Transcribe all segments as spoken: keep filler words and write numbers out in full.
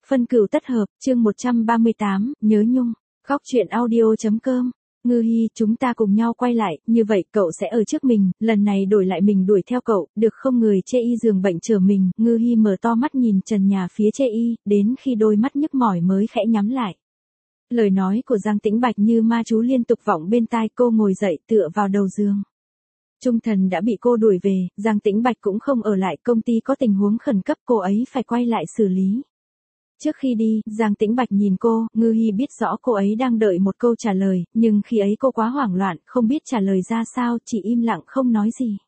Phân cửu tất hợp, chương một trăm ba mươi tám, nhớ nhung, khóc chuyện audio.com. Ngư Hi, chúng ta cùng nhau quay lại, như vậy cậu sẽ ở trước mình, lần này đổi lại mình đuổi theo cậu, được không? Người chê y giường bệnh chờ mình, Ngư Hi mở to mắt nhìn trần nhà phía chê y, đến khi đôi mắt nhức mỏi mới khẽ nhắm lại. Lời nói của Giang Tĩnh Bạch như ma chú liên tục vọng bên tai cô, ngồi dậy tựa vào đầu giường. Trung Thần đã bị cô đuổi về, Giang Tĩnh Bạch cũng không ở lại, công ty có tình huống khẩn cấp cô ấy phải quay lại xử lý. Trước khi đi, Giang Tĩnh Bạch nhìn cô, Ngư Hi biết rõ cô ấy đang đợi một câu trả lời, nhưng khi ấy cô quá hoảng loạn, không biết trả lời ra sao, chỉ im lặng không nói gì.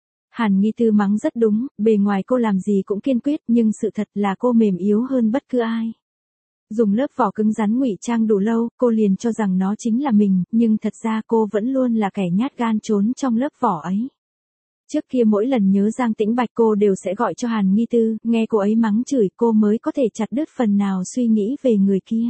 Hàn Nghi Tư mắng rất đúng, bề ngoài cô làm gì cũng kiên quyết, nhưng sự thật là cô mềm yếu hơn bất cứ ai. Dùng lớp vỏ cứng rắn ngụy trang đủ lâu, cô liền cho rằng nó chính là mình, nhưng thật ra cô vẫn luôn là kẻ nhát gan trốn trong lớp vỏ ấy. Trước kia mỗi lần nhớ Giang Tĩnh Bạch cô đều sẽ gọi cho Hàn Nghi Tư, nghe cô ấy mắng chửi cô mới có thể chặt đứt phần nào suy nghĩ về người kia.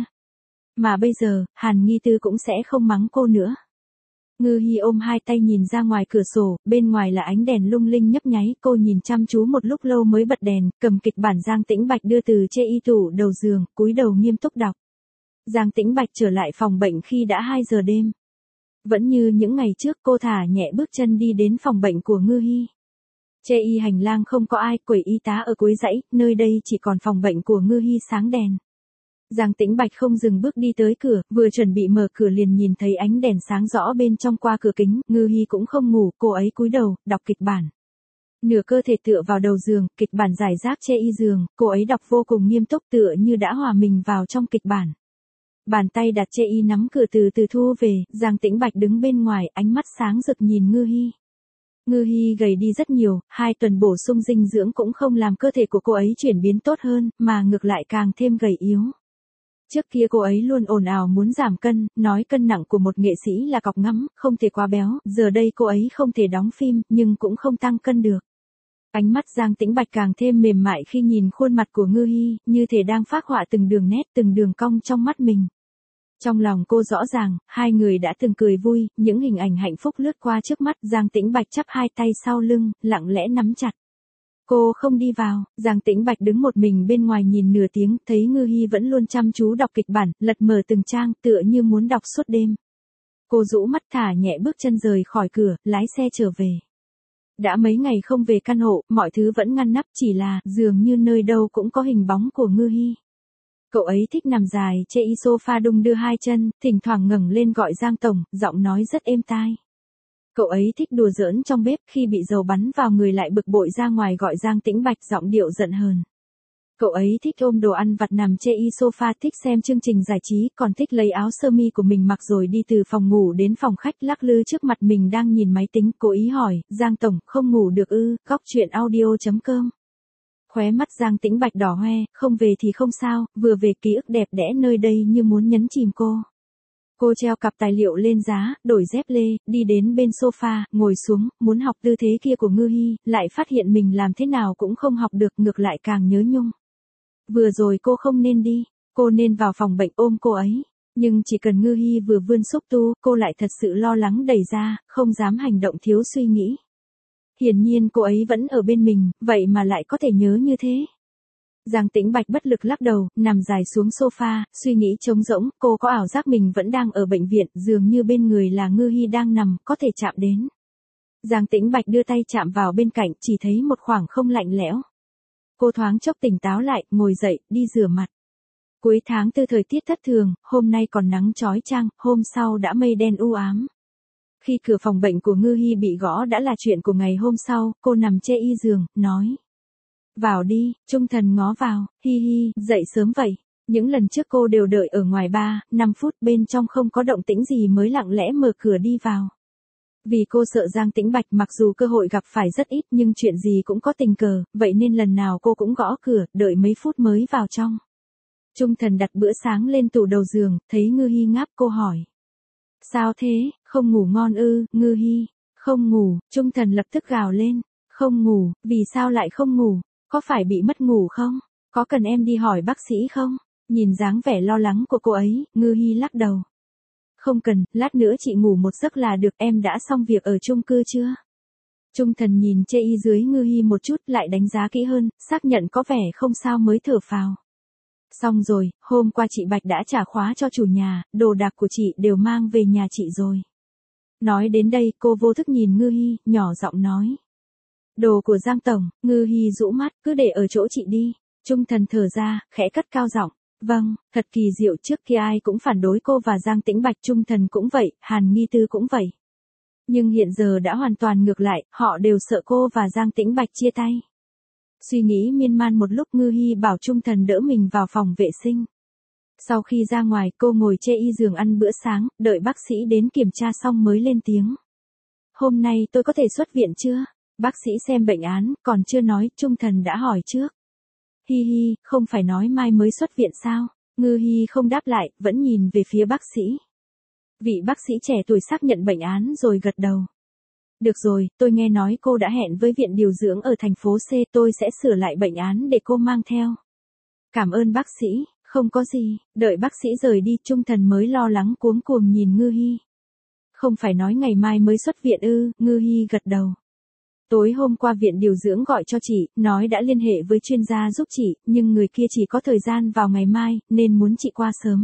Mà bây giờ, Hàn Nghi Tư cũng sẽ không mắng cô nữa. Ngư Hi ôm hai tay nhìn ra ngoài cửa sổ, bên ngoài là ánh đèn lung linh nhấp nháy, cô nhìn chăm chú một lúc lâu mới bật đèn, cầm kịch bản Giang Tĩnh Bạch đưa từ chê y tủ đầu giường, cúi đầu nghiêm túc đọc. Giang Tĩnh Bạch trở lại phòng bệnh khi đã hai giờ đêm. Vẫn như những ngày trước, cô thả nhẹ bước chân đi đến phòng bệnh của Ngư Hi. Chê y hành lang không có ai, quầy y tá ở cuối dãy, nơi đây chỉ còn phòng bệnh của Ngư Hi sáng đèn. Giang Tĩnh Bạch không dừng bước đi tới cửa, vừa chuẩn bị mở cửa liền nhìn thấy ánh đèn sáng rõ bên trong qua cửa kính, Ngư Hi cũng không ngủ, cô ấy cúi đầu, đọc kịch bản. Nửa cơ thể tựa vào đầu giường, kịch bản giải rác chê y giường, cô ấy đọc vô cùng nghiêm túc tựa như đã hòa mình vào trong kịch bản. Bàn tay đặt chê y nắm cửa từ từ thu về, Giang Tĩnh Bạch đứng bên ngoài, ánh mắt sáng rực nhìn Ngư Hi. Ngư Hi gầy đi rất nhiều, hai tuần bổ sung dinh dưỡng cũng không làm cơ thể của cô ấy chuyển biến tốt hơn, mà ngược lại càng thêm gầy yếu. Trước kia cô ấy luôn ồn ào muốn giảm cân, nói cân nặng của một nghệ sĩ là cọc ngắm, không thể quá béo, giờ đây cô ấy không thể đóng phim, nhưng cũng không tăng cân được. Ánh mắt Giang Tĩnh Bạch càng thêm mềm mại khi nhìn khuôn mặt của Ngư Hi, như thể đang phác họa từng đường nét, từng đường cong trong mắt mình. Trong lòng cô rõ ràng, hai người đã từng cười vui, những hình ảnh hạnh phúc lướt qua trước mắt, Giang Tĩnh Bạch chắp hai tay sau lưng, lặng lẽ nắm chặt. Cô không đi vào, Giang Tĩnh Bạch đứng một mình bên ngoài nhìn nửa tiếng, thấy Ngư Hi vẫn luôn chăm chú đọc kịch bản, lật mở từng trang, tựa như muốn đọc suốt đêm. Cô rũ mắt thả nhẹ bước chân rời khỏi cửa, lái xe trở về. Đã mấy ngày không về căn hộ, mọi thứ vẫn ngăn nắp, chỉ là, dường như nơi đâu cũng có hình bóng của Ngư Hi. Cậu ấy thích nằm dài, chê y sofa đung đưa hai chân, thỉnh thoảng ngẩng lên gọi Giang Tổng, giọng nói rất êm tai. Cậu ấy thích đùa giỡn trong bếp, khi bị dầu bắn vào người lại bực bội ra ngoài gọi Giang Tĩnh Bạch, giọng điệu giận hờn. Cậu ấy thích ôm đồ ăn vặt nằm chê y sofa, thích xem chương trình giải trí, còn thích lấy áo sơ mi của mình mặc rồi đi từ phòng ngủ đến phòng khách lắc lư trước mặt mình đang nhìn máy tính, cố ý hỏi, Giang Tổng, không ngủ được ư? Góc chuyện audio.com. Khóe mắt Giang Tĩnh Bạch đỏ hoe, không về thì không sao, vừa về ký ức đẹp đẽ nơi đây như muốn nhấn chìm cô. Cô treo cặp tài liệu lên giá, đổi dép lê, đi đến bên sofa, ngồi xuống, muốn học tư thế kia của Ngư Hi, lại phát hiện mình làm thế nào cũng không học được, ngược lại càng nhớ nhung. Vừa rồi cô không nên đi, cô nên vào phòng bệnh ôm cô ấy, nhưng chỉ cần Ngư Hi vừa vươn xúc tu, cô lại thật sự lo lắng đẩy ra, không dám hành động thiếu suy nghĩ. Hiển nhiên cô ấy vẫn ở bên mình, vậy mà lại có thể nhớ như thế. Giang Tĩnh Bạch bất lực lắc đầu, nằm dài xuống sofa, suy nghĩ trống rỗng, cô có ảo giác mình vẫn đang ở bệnh viện, dường như bên người là Ngư Hi đang nằm, có thể chạm đến. Giang Tĩnh Bạch đưa tay chạm vào bên cạnh, chỉ thấy một khoảng không lạnh lẽo. Cô thoáng chốc tỉnh táo lại, ngồi dậy, đi rửa mặt. Cuối tháng tư thời tiết thất thường, hôm nay còn nắng chói chang, hôm sau đã mây đen u ám. Khi cửa phòng bệnh của Ngư Hi bị gõ đã là chuyện của ngày hôm sau, cô nằm chê y giường, nói. Vào đi, Trung Thần ngó vào, hi hi, dậy sớm vậy. Những lần trước cô đều đợi ở ngoài ba, năm phút, bên trong không có động tĩnh gì mới lặng lẽ mở cửa đi vào. Vì cô sợ Giang Tĩnh Bạch, mặc dù cơ hội gặp phải rất ít nhưng chuyện gì cũng có tình cờ, vậy nên lần nào cô cũng gõ cửa, đợi mấy phút mới vào trong. Trung Thần đặt bữa sáng lên tủ đầu giường, thấy Ngư Hi ngáp, cô hỏi. Sao thế, không ngủ ngon ư? Ngư Hi, không ngủ, Trung Thần lập tức gào lên. Không ngủ, vì sao lại không ngủ? Có phải bị mất ngủ không? Có cần em đi hỏi bác sĩ không? Nhìn dáng vẻ lo lắng của cô ấy, Ngư Hi lắc đầu. Không cần, lát nữa chị ngủ một giấc là được, em đã xong việc ở chung cư chưa? Trung Thần nhìn chê y dưới Ngư Hi một chút, lại đánh giá kỹ hơn, xác nhận có vẻ không sao mới thở phào. Xong rồi, hôm qua chị Bạch đã trả khóa cho chủ nhà, đồ đạc của chị đều mang về nhà chị rồi. Nói đến đây cô vô thức nhìn Ngư Hi, nhỏ giọng nói. Đồ của Giang Tổng. Ngư Hi rũ mắt, cứ để ở chỗ chị đi. Trung Thần thở ra, khẽ cất cao giọng. Vâng, thật kỳ diệu, trước kia ai cũng phản đối cô và Giang Tĩnh Bạch, Trung Thần cũng vậy, Hàn Nghi Tư cũng vậy. Nhưng hiện giờ đã hoàn toàn ngược lại, họ đều sợ cô và Giang Tĩnh Bạch chia tay. Suy nghĩ miên man một lúc, Ngư Hi bảo Trung Thần đỡ mình vào phòng vệ sinh. Sau khi ra ngoài, cô ngồi chê y giường ăn bữa sáng, đợi bác sĩ đến kiểm tra xong mới lên tiếng. Hôm nay tôi có thể xuất viện chưa? Bác sĩ xem bệnh án, còn chưa nói, Trung Thần đã hỏi trước. Hi hi, không phải nói mai mới xuất viện sao? Ngư Hi không đáp lại, vẫn nhìn về phía bác sĩ. Vị bác sĩ trẻ tuổi xác nhận bệnh án rồi gật đầu. Được rồi, tôi nghe nói cô đã hẹn với viện điều dưỡng ở thành phố C, tôi sẽ sửa lại bệnh án để cô mang theo. Cảm ơn bác sĩ, không có gì. Đợi bác sĩ rời đi, Trung Thần mới lo lắng cuống cuồng nhìn Ngư Hi. Không phải nói ngày mai mới xuất viện ư? Ngư Hi gật đầu. Tối hôm qua viện điều dưỡng gọi cho chị, nói đã liên hệ với chuyên gia giúp chị, nhưng người kia chỉ có thời gian vào ngày mai, nên muốn chị qua sớm.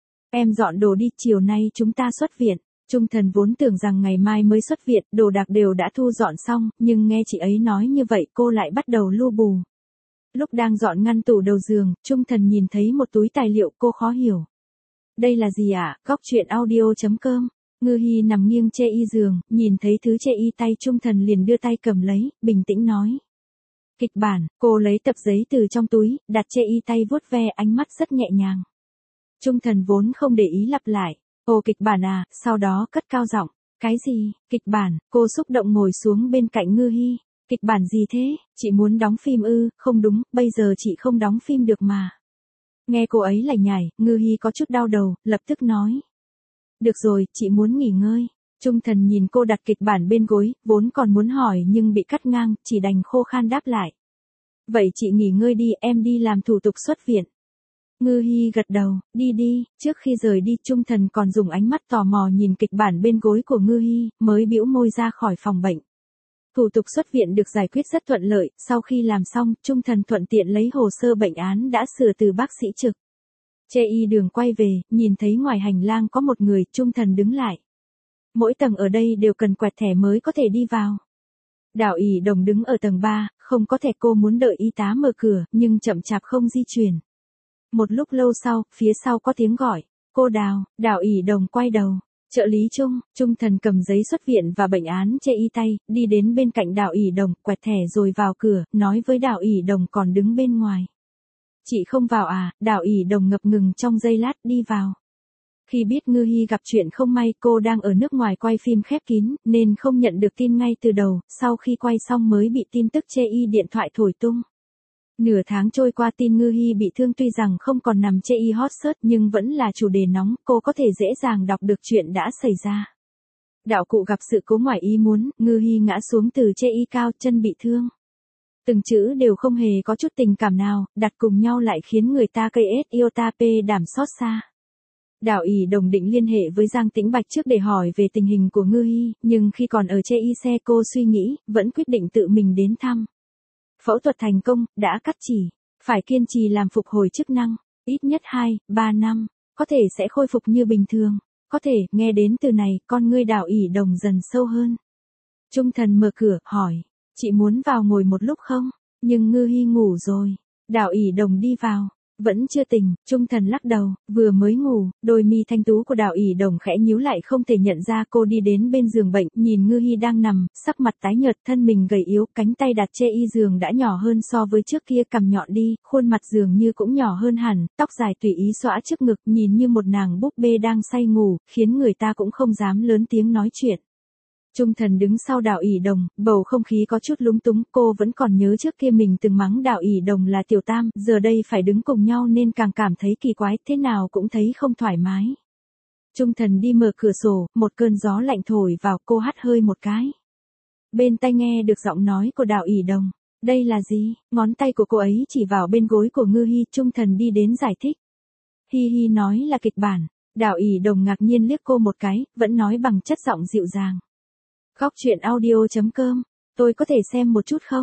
Em dọn đồ đi, chiều nay chúng ta xuất viện. Trung Thần vốn tưởng rằng ngày mai mới xuất viện, đồ đạc đều đã thu dọn xong, nhưng nghe chị ấy nói như vậy cô lại bắt đầu lu bù. Lúc đang dọn ngăn tủ đầu giường, Trung Thần nhìn thấy một túi tài liệu, cô khó hiểu. Đây là gì ạ? À? Góc truyện audio chấm com. Ngư Hi nằm nghiêng chê y giường, nhìn thấy thứ chê y tay Trung Thần liền đưa tay cầm lấy, bình tĩnh nói. Kịch bản. Cô lấy tập giấy từ trong túi, đặt chê y tay vuốt ve, ánh mắt rất nhẹ nhàng. Trung Thần vốn không để ý lặp lại. Ồ, kịch bản à? Sau đó cất cao giọng. Cái gì? Kịch bản? Cô xúc động ngồi xuống bên cạnh Ngư Hi. Kịch bản gì thế? Chị muốn đóng phim ư? Không đúng, bây giờ chị không đóng phim được mà. Nghe cô ấy lải nhải, Ngư Hi có chút đau đầu, lập tức nói. Được rồi, chị muốn nghỉ ngơi. Trung Thần nhìn cô đặt kịch bản bên gối, vốn còn muốn hỏi nhưng bị cắt ngang, chỉ đành khô khan đáp lại. Vậy chị nghỉ ngơi đi, em đi làm thủ tục xuất viện. Ngư Hi gật đầu, đi đi. Trước khi rời đi, Trung Thần còn dùng ánh mắt tò mò nhìn kịch bản bên gối của Ngư Hi, mới bĩu môi ra khỏi phòng bệnh. Thủ tục xuất viện được giải quyết rất thuận lợi, sau khi làm xong, Trung Thần thuận tiện lấy hồ sơ bệnh án đã sửa từ bác sĩ trực. Chê y đường quay về, nhìn thấy ngoài hành lang có một người, Trung Thần đứng lại. Mỗi tầng ở đây đều cần quẹt thẻ mới có thể đi vào. Đào ỷ đồng đứng ở tầng ba, không có thẻ, cô muốn đợi y tá mở cửa, nhưng chậm chạp không di chuyển. Một lúc lâu sau, phía sau có tiếng gọi. Cô Đào. Đào ỷ đồng quay đầu. Trợ lý Trung. Trung Thần cầm giấy xuất viện và bệnh án chê y tay, đi đến bên cạnh Đào ỷ đồng, quẹt thẻ rồi vào cửa, nói với Đào ỷ đồng còn đứng bên ngoài. Chị không vào à? Đào ỷ đồng ngập ngừng trong giây lát, đi vào. Khi biết Ngư Hi gặp chuyện không may, cô đang ở nước ngoài quay phim khép kín, nên không nhận được tin ngay từ đầu, sau khi quay xong mới bị tin tức chê y điện thoại thổi tung. Nửa tháng trôi qua, tin Ngư Hi bị thương tuy rằng không còn nằm chê y hot search nhưng vẫn là chủ đề nóng, cô có thể dễ dàng đọc được chuyện đã xảy ra. Đạo cụ gặp sự cố ngoài ý muốn, Ngư Hi ngã xuống từ chê y cao, chân bị thương. Từng chữ đều không hề có chút tình cảm nào, đặt cùng nhau lại khiến người ta cây ết iota p đảm xót xa. Đào ỷ đồng định liên hệ với Giang Tĩnh Bạch trước để hỏi về tình hình của Ngư Hi, nhưng khi còn ở chê y xe cô suy nghĩ, vẫn quyết định tự mình đến thăm. Phẫu thuật thành công, đã cắt chỉ, phải kiên trì làm phục hồi chức năng, ít nhất hai, ba năm, có thể sẽ khôi phục như bình thường, có thể. Nghe đến từ này, con ngươi Đào ỷ đồng dần sâu hơn. Trung Thần mở cửa, hỏi, chị muốn vào ngồi một lúc không? Nhưng Ngư Hi ngủ rồi. Đào ỷ đồng đi vào. Vẫn chưa tỉnh. Trung Thần lắc đầu, vừa mới ngủ. Đôi mi thanh tú của Đào ỷ đồng khẽ nhíu lại, không thể nhận ra. Cô đi đến bên giường bệnh, nhìn Ngư Hi đang nằm, sắc mặt tái nhợt, thân mình gầy yếu, cánh tay đặt chê y giường đã nhỏ hơn so với trước kia, cằm nhọn đi, khuôn mặt dường như cũng nhỏ hơn hẳn, tóc dài tùy ý xõa trước ngực, nhìn như một nàng búp bê đang say ngủ, khiến người ta cũng không dám lớn tiếng nói chuyện. Trung Thần đứng sau Đào ỷ đồng, bầu không khí có chút lúng túng, cô vẫn còn nhớ trước kia mình từng mắng Đào ỷ đồng là tiểu tam, giờ đây phải đứng cùng nhau nên càng cảm thấy kỳ quái, thế nào cũng thấy không thoải mái. Trung Thần đi mở cửa sổ, một cơn gió lạnh thổi vào, cô hắt hơi một cái. Bên tai nghe được giọng nói của Đào ỷ đồng. Đây là gì? Ngón tay của cô ấy chỉ vào bên gối của Ngư Hi, Trung Thần đi đến giải thích. Hi Hi nói là kịch bản. Đào ỷ đồng ngạc nhiên liếc cô một cái, vẫn nói bằng chất giọng dịu dàng. Góc truyện audio chấm com, tôi có thể xem một chút không?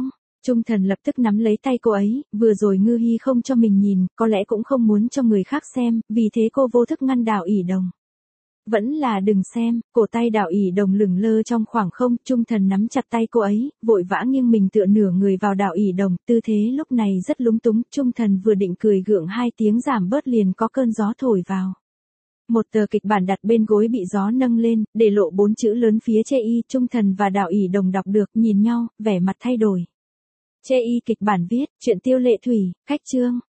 Trung Thần lập tức nắm lấy tay cô ấy, vừa rồi Ngư Hi không cho mình nhìn, có lẽ cũng không muốn cho người khác xem, vì thế cô vô thức ngăn Đào ỷ đồng. Vẫn là đừng xem, cổ tay Đào ỷ đồng lửng lơ trong khoảng không, Trung Thần nắm chặt tay cô ấy, vội vã nghiêng mình tựa nửa người vào Đào ỷ đồng, tư thế lúc này rất lúng túng, Trung Thần vừa định cười gượng hai tiếng giảm bớt liền có cơn gió thổi vào. Một tờ kịch bản đặt bên gối bị gió nâng lên, để lộ bốn chữ lớn phía chê y, Trung Thần và Đào ỷ đồng đọc được, nhìn nhau, vẻ mặt thay đổi. Chê y kịch bản viết, chuyện Tiêu Lệ Thủy, khách chương.